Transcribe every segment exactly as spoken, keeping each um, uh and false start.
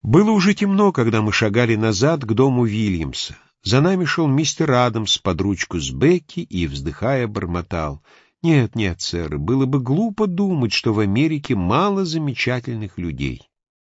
Было уже темно, когда мы шагали назад к дому Вильямса. За нами шел мистер Адамс под ручку с Бекки и, вздыхая, бормотал: «Нет, нет, сэр, было бы глупо думать, что в Америке мало замечательных людей».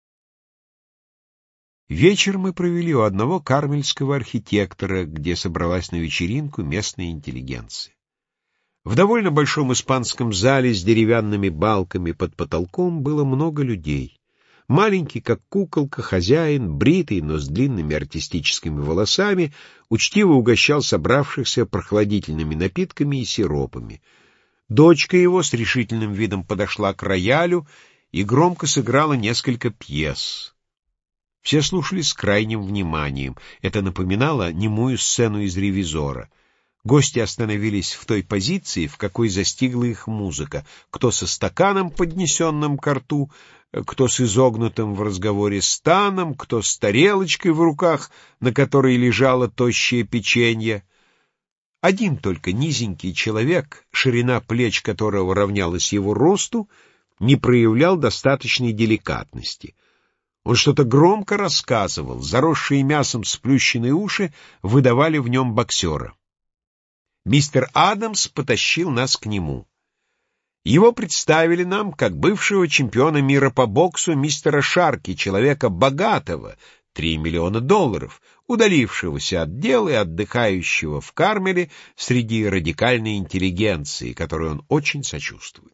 Вечер мы провели у одного кармельского архитектора, где собралась на вечеринку местная интеллигенция. В довольно большом испанском зале с деревянными балками под потолком было много людей. Маленький, как куколка, хозяин, бритый, но с длинными артистическими волосами, учтиво угощал собравшихся прохладительными напитками и сиропами. Дочка его с решительным видом подошла к роялю и громко сыграла несколько пьес. Все слушали с крайним вниманием. Это напоминало немую сцену из «Ревизора». Гости остановились в той позиции, в какой застигла их музыка. Кто со стаканом, поднесенным ко рту, кто с изогнутым в разговоре станом, кто с тарелочкой в руках, на которой лежало тощее печенье. Один только низенький человек, ширина плеч которого равнялась его росту, не проявлял достаточной деликатности. Он что-то громко рассказывал, заросшие мясом сплющенные уши выдавали в нем боксера. Мистер Адамс потащил нас к нему. Его представили нам как бывшего чемпиона мира по боксу мистера Шарки, человека богатого, три миллиона долларов, удалившегося от дел и отдыхающего в Кармеле среди радикальной интеллигенции, которой он очень сочувствует.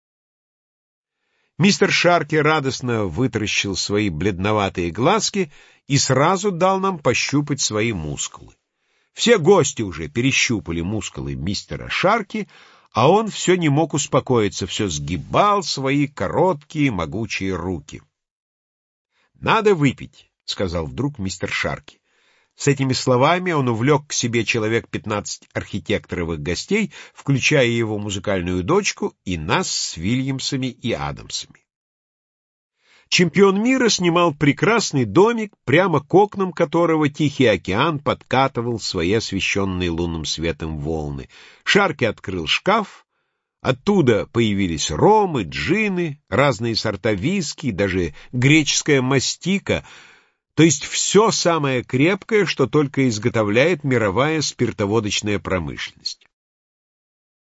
Мистер Шарки радостно вытаращил свои бледноватые глазки и сразу дал нам пощупать свои мускулы. Все гости уже перещупали мускулы мистера Шарки, а он все не мог успокоиться, все сгибал свои короткие могучие руки. «Надо выпить», — сказал вдруг мистер Шарки. С этими словами он увлек к себе человек пятнадцать архитекторовых гостей, включая его музыкальную дочку и нас с Вильямсами и Адамсами. Чемпион мира снимал прекрасный домик, прямо к окнам которого Тихий океан подкатывал свои освещенные лунным светом волны. Шарки открыл шкаф, оттуда появились ромы, джины, разные сорта виски, даже греческая мастика, то есть все самое крепкое, что только изготовляет мировая спиртоводочная промышленность.